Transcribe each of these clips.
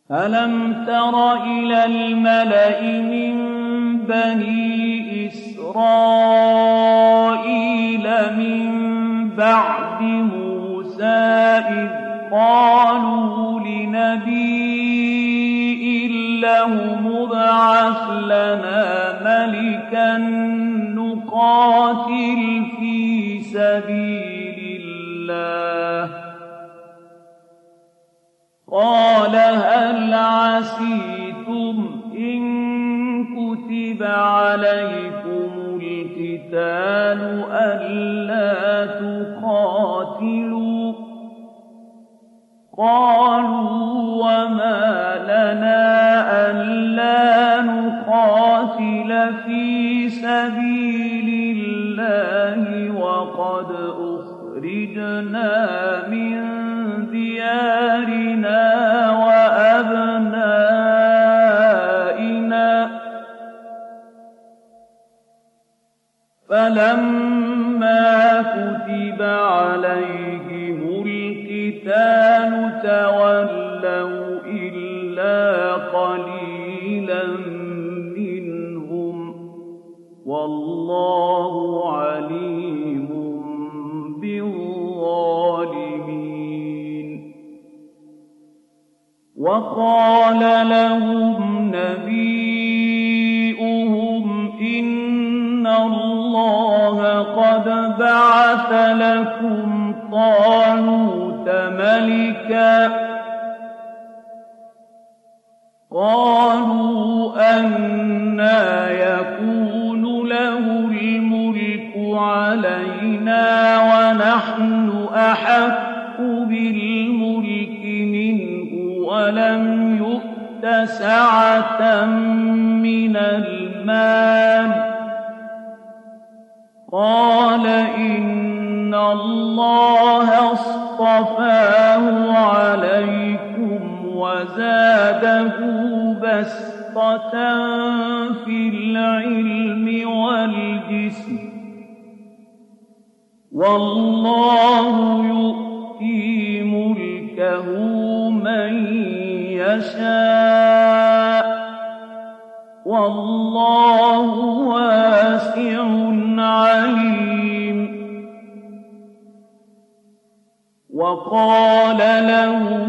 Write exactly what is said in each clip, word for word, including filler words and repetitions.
أَلَمْ تَرَ إِلَى الْمَلَإِ مِن بَنِي إِسْرَائِيلَ مِن بَعْدِ مُوسَىٰ إِذْ قَالُوا لِنَبِيٍّ لَّهُمُ ابْعَثْ لَنَا مَلِكًا نُّقَاتِلْ فِي سَبِيلِ اللَّهِ ۖ قَالَ هَلْ عَسَيْتُمْ إِن كُتِبَ عَلَيْكُمُ الْقِتَالُ أَلَّا تُقَاتِلُوا ۖ قَالُوا وَمَا لَنَا أَلَّا نُقَاتِلَ فِي سَبِيلِ اللَّهِ وَقَدْ أُخْرِجْنَا مِن دِيَارِنَا وَأَبْنَائِنَا ۖ فَلَمَّا كُتِبَ عَلَيْهِمُ الْقِتَالُ تَوَلَّوْا إِلَّا قَلِيلًا مِّنْهُمْ ۗ وَاللَّهُ عَلِيمٌ بِالظَّالِمِينَ. وَقَالَ لَهُمْ نَبِيُّهُمْ إِنَّ اللَّهَ قَدْ بَعَثَ لَكُمْ طَالُوتَ مَلِكًا ۚ قَالُوا أَنَّىٰ يَكُونُ لَهُ الْمُلْكُ عَلَيْنَا وَنَحْنُ أَحَقُّ بِالْمُلْكِ مِنْهُ وَلَمْ يُؤْتَ سَعَةً مِّنَ الْمَالِ ۚ قَالَ إِنَّ اللَّهَ اصْطَفَاهُ عَلَيْكُمْ وَزَادَهُ بَسْطَةً فِي الْعِلْمِ وَالْجِسْمِ ۖ وَاللَّهُ يُؤْتِي مُلْكَهُ مَن يَشَاءُ ۚ وَاللَّهُ وَاسِعٌ عَلِيمٌ. وَقَالَ لَهُمْ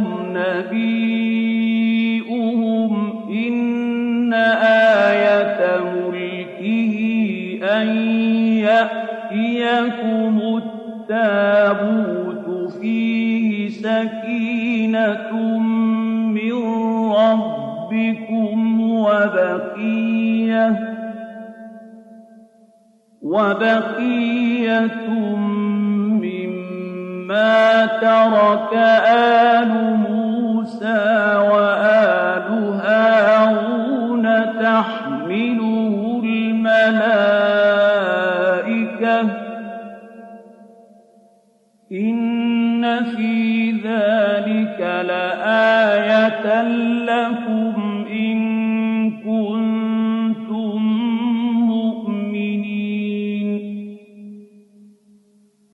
نَبِيُّهُمْ إِنَّ آيَةَ مُلْكِهِ أَن يَأْتِيَكُمُ التَّابُوتُ فِيهِ سَكِينَةٌ مِّن رَّبِّكُمْ وَبَقِيَّةٌ مِّمَّا تَرَكَ آلُ مُوسَىٰ وَآلُ هَارُونَ تَحْمِلُهُ الْمَلَائِكَةُ ۚ إِنَّ فِي ذَٰلِكَ لَآيَةً لَّكُمْ